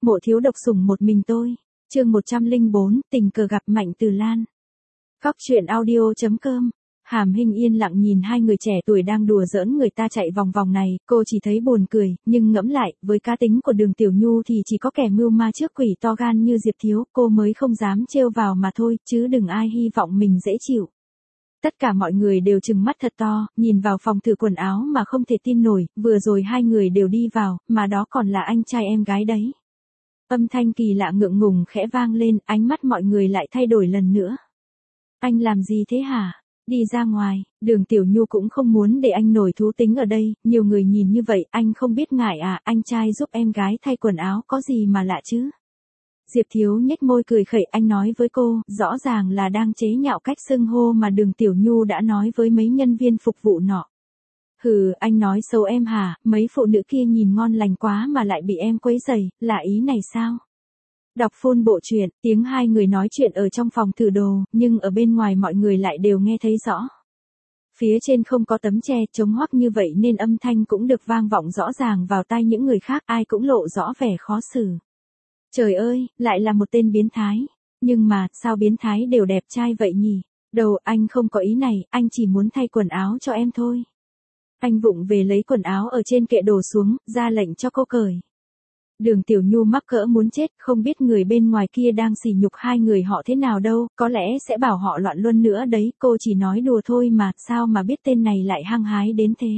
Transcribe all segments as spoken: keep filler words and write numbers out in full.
Mộ thiếu độc sủng một mình tôi. Chương một trăm lẻ bốn, tình cờ gặp Mạnh Từ Lan. Cóc truyện audio chấm com. Hàm Hinh yên lặng nhìn hai người trẻ tuổi đang đùa giỡn người ta chạy vòng vòng này, cô chỉ thấy buồn cười, nhưng ngẫm lại, với cá tính của Đường Tiểu Nhu thì chỉ có kẻ mưu ma trước quỷ to gan như Diệp Thiếu, cô mới không dám trêu vào mà thôi, chứ đừng ai hy vọng mình dễ chịu. Tất cả mọi người đều trừng mắt thật to, nhìn vào phòng thử quần áo mà không thể tin nổi, vừa rồi hai người đều đi vào, mà đó còn là anh trai em gái đấy. Âm thanh kỳ lạ ngượng ngùng khẽ vang lên, ánh mắt mọi người lại thay đổi lần nữa. Anh làm gì thế hả? Đi ra ngoài. Đường Tiểu Nhu cũng không muốn để anh nổi thú tính ở đây, nhiều người nhìn như vậy, anh không biết ngại à, anh trai giúp em gái thay quần áo có gì mà lạ chứ? Diệp Thiếu nhếch môi cười khẩy, anh nói với cô, rõ ràng là đang chế nhạo cách xưng hô mà Đường Tiểu Nhu đã nói với mấy nhân viên phục vụ nọ. Hừ, anh nói xấu em hả, mấy phụ nữ kia nhìn ngon lành quá mà lại bị em quấy rầy, là ý này sao? Đọc full bộ truyện, tiếng hai người nói chuyện ở trong phòng thử đồ, nhưng ở bên ngoài mọi người lại đều nghe thấy rõ. Phía trên không có tấm che chống hoắc như vậy nên âm thanh cũng được vang vọng rõ ràng vào tai những người khác, ai cũng lộ rõ vẻ khó xử. Trời ơi, lại là một tên biến thái. Nhưng mà, sao biến thái đều đẹp trai vậy nhỉ? Đầu, anh không có ý này, anh chỉ muốn thay quần áo cho em thôi. Anh vụng về lấy quần áo ở trên kệ đổ xuống, ra lệnh cho cô cởi. Đường Tiểu Nhu mắc cỡ muốn chết, không biết người bên ngoài kia đang sỉ nhục hai người họ thế nào đâu, có lẽ sẽ bảo họ loạn luân nữa đấy, cô chỉ nói đùa thôi mà, sao mà biết tên này lại hăng hái đến thế.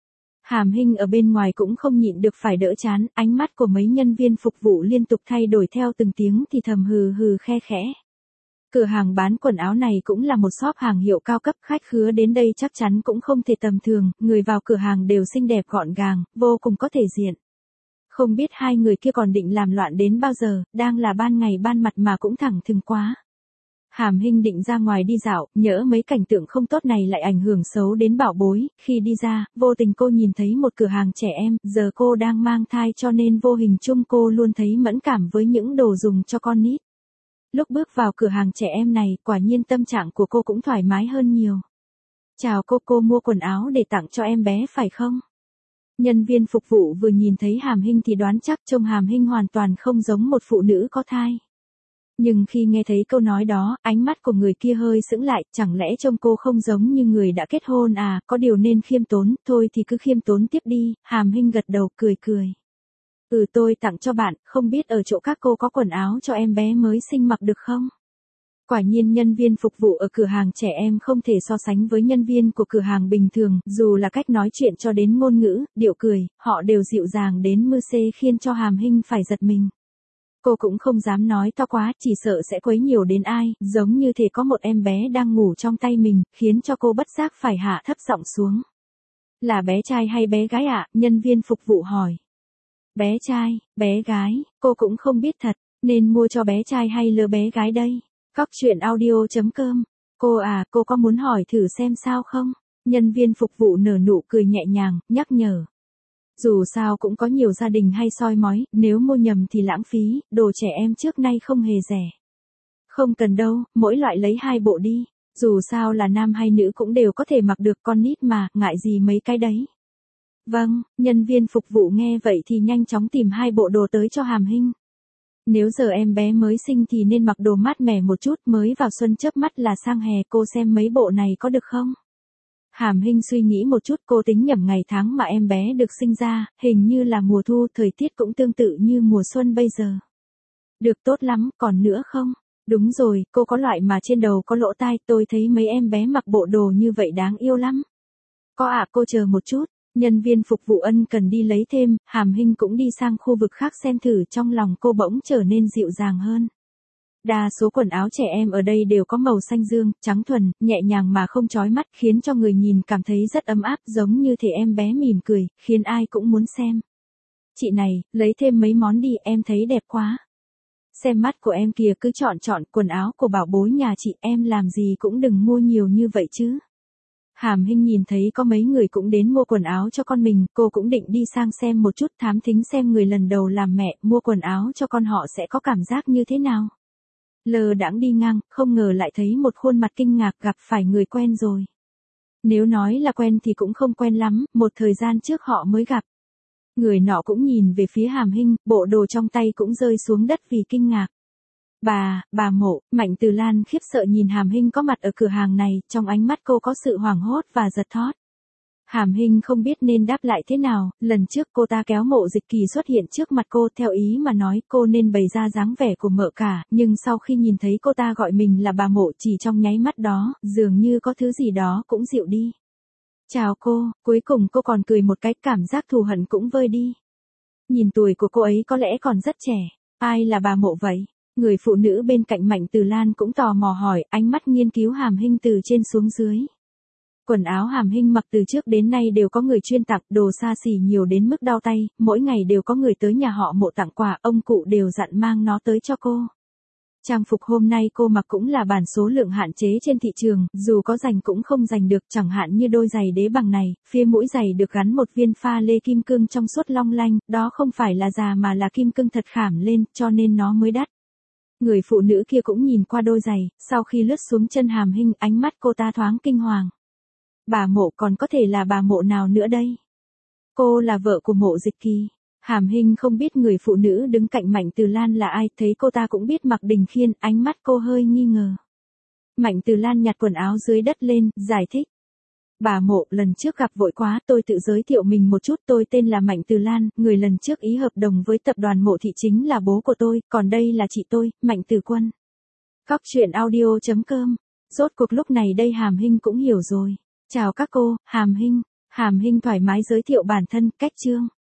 Hàm Hinh ở bên ngoài cũng không nhịn được phải đỡ chán, ánh mắt của mấy nhân viên phục vụ liên tục thay đổi theo từng tiếng thì thầm hừ hừ khe khẽ. Cửa hàng bán quần áo này cũng là một shop hàng hiệu cao cấp, khách khứa đến đây chắc chắn cũng không thể tầm thường, người vào cửa hàng đều xinh đẹp gọn gàng, vô cùng có thể diện. Không biết hai người kia còn định làm loạn đến bao giờ, đang là ban ngày ban mặt mà cũng thẳng thừng quá. Hàm Hinh định ra ngoài đi dạo, nhỡ mấy cảnh tượng không tốt này lại ảnh hưởng xấu đến bảo bối, khi đi ra, vô tình cô nhìn thấy một cửa hàng trẻ em, giờ cô đang mang thai cho nên vô hình chung cô luôn thấy mẫn cảm với những đồ dùng cho con nít. Lúc bước vào cửa hàng trẻ em này, quả nhiên tâm trạng của cô cũng thoải mái hơn nhiều. Chào cô, cô mua quần áo để tặng cho em bé phải không? Nhân viên phục vụ vừa nhìn thấy Hàm Hinh thì đoán chắc trông Hàm Hinh hoàn toàn không giống một phụ nữ có thai. Nhưng khi nghe thấy câu nói đó, ánh mắt của người kia hơi sững lại, chẳng lẽ trông cô không giống như người đã kết hôn à, có điều nên khiêm tốn, thôi thì cứ khiêm tốn tiếp đi, Hàm Hinh gật đầu cười cười. Ừ, tôi tặng cho bạn, không biết ở chỗ các cô có quần áo cho em bé mới sinh mặc được không? Quả nhiên nhân viên phục vụ ở cửa hàng trẻ em không thể so sánh với nhân viên của cửa hàng bình thường, dù là cách nói chuyện cho đến ngôn ngữ, điệu cười, họ đều dịu dàng đến mưa xê khiến cho Hàm Hinh phải giật mình. Cô cũng không dám nói to quá, chỉ sợ sẽ quấy nhiều đến ai, giống như thể có một em bé đang ngủ trong tay mình, khiến cho cô bất giác phải hạ thấp giọng xuống. Là bé trai hay bé gái ạ? Nhân viên phục vụ hỏi. Bé trai, bé gái, cô cũng không biết thật, nên mua cho bé trai hay lứa bé gái đây? Cóc truyện audio chấm com. Cô à, cô có muốn hỏi thử xem sao không? Nhân viên phục vụ nở nụ cười nhẹ nhàng, nhắc nhở. Dù sao cũng có nhiều gia đình hay soi mói, nếu mua nhầm thì lãng phí, đồ trẻ em trước nay không hề rẻ. Không cần đâu, mỗi loại lấy hai bộ đi. Dù sao là nam hay nữ cũng đều có thể mặc được, con nít mà, ngại gì mấy cái đấy. Vâng, nhân viên phục vụ nghe vậy thì nhanh chóng tìm hai bộ đồ tới cho Hàm Hinh. Nếu giờ em bé mới sinh thì nên mặc đồ mát mẻ một chút, mới vào xuân chớp mắt là sang hè, cô xem mấy bộ này có được không? Hàm Hinh suy nghĩ một chút, cô tính nhẩm ngày tháng mà em bé được sinh ra, hình như là mùa thu, thời tiết cũng tương tự như mùa xuân bây giờ. Được, tốt lắm, còn nữa không? Đúng rồi, cô có loại mà trên đầu có lỗ tai, tôi thấy mấy em bé mặc bộ đồ như vậy đáng yêu lắm. Có ạ, à, cô chờ một chút. Nhân viên phục vụ ân cần đi lấy thêm, Hàm Hinh cũng đi sang khu vực khác xem thử, trong lòng cô bỗng trở nên dịu dàng hơn. Đa số quần áo trẻ em ở đây đều có màu xanh dương, trắng thuần, nhẹ nhàng mà không chói mắt, khiến cho người nhìn cảm thấy rất ấm áp, giống như thể em bé mỉm cười, khiến ai cũng muốn xem. Chị này, lấy thêm mấy món đi, em thấy đẹp quá. Xem mắt của em kìa, cứ chọn chọn, quần áo của bảo bối nhà chị, em làm gì cũng đừng mua nhiều như vậy chứ. Hàm Hinh nhìn thấy có mấy người cũng đến mua quần áo cho con mình, cô cũng định đi sang xem một chút, thám thính xem người lần đầu làm mẹ mua quần áo cho con họ sẽ có cảm giác như thế nào. Lờ đãng đi ngang, không ngờ lại thấy một khuôn mặt kinh ngạc, gặp phải người quen rồi. Nếu nói là quen thì cũng không quen lắm, một thời gian trước họ mới gặp. Người nọ cũng nhìn về phía Hàm Hinh, bộ đồ trong tay cũng rơi xuống đất vì kinh ngạc. Bà, bà Mộ, Mạnh Từ Lan khiếp sợ nhìn Hàm Hinh có mặt ở cửa hàng này, trong ánh mắt cô có sự hoảng hốt và giật thót. Hàm Hinh không biết nên đáp lại thế nào, lần trước cô ta kéo Mộ Dịch Kỳ xuất hiện trước mặt cô, theo ý mà nói cô nên bày ra dáng vẻ của mợ cả, nhưng sau khi nhìn thấy cô ta gọi mình là bà Mộ chỉ trong nháy mắt đó, dường như có thứ gì đó cũng dịu đi. Chào cô, cuối cùng cô còn cười một cái, cảm giác thù hận cũng vơi đi. Nhìn tuổi của cô ấy có lẽ còn rất trẻ, ai là bà Mộ vậy? Người phụ nữ bên cạnh Mạnh Từ Lan cũng tò mò hỏi, ánh mắt nghiên cứu Hàm Hinh từ trên xuống dưới. Quần áo Hàm Hinh mặc từ trước đến nay đều có người chuyên tặng, đồ xa xỉ nhiều đến mức đau tay, mỗi ngày đều có người tới nhà họ Mộ tặng quà, ông cụ đều dặn mang nó tới cho cô. Trang phục hôm nay cô mặc cũng là bản số lượng hạn chế trên thị trường, dù có giành cũng không giành được, chẳng hạn như đôi giày đế bằng này, phía mũi giày được gắn một viên pha lê kim cương trong suốt long lanh, đó không phải là già mà là kim cương thật khảm lên, cho nên nó mới đắt. Người phụ nữ kia cũng nhìn qua đôi giày, sau khi lướt xuống chân Hàm Hinh, ánh mắt cô ta thoáng kinh hoàng. Bà Mộ còn có thể là bà Mộ nào nữa đây? Cô là vợ của Mộ Dịch Kỳ. Hàm Hinh không biết người phụ nữ đứng cạnh Mạnh Từ Lan là ai, thấy cô ta cũng biết Mạc Đình Khiên, ánh mắt cô hơi nghi ngờ. Mạnh Từ Lan nhặt quần áo dưới đất lên, giải thích. Bà Mộ, lần trước gặp vội quá, tôi tự giới thiệu mình một chút, tôi tên là Mạnh Từ Lan, người lần trước ý hợp đồng với tập đoàn Mộ Thị chính là bố của tôi, còn đây là chị tôi, Mạnh Từ Quân. Cóc truyện audio chấm com. Rốt cuộc lúc này đây Hàm Hinh cũng hiểu rồi. Chào các cô, Hàm Hinh. Hàm Hinh thoải mái giới thiệu bản thân, cách chương.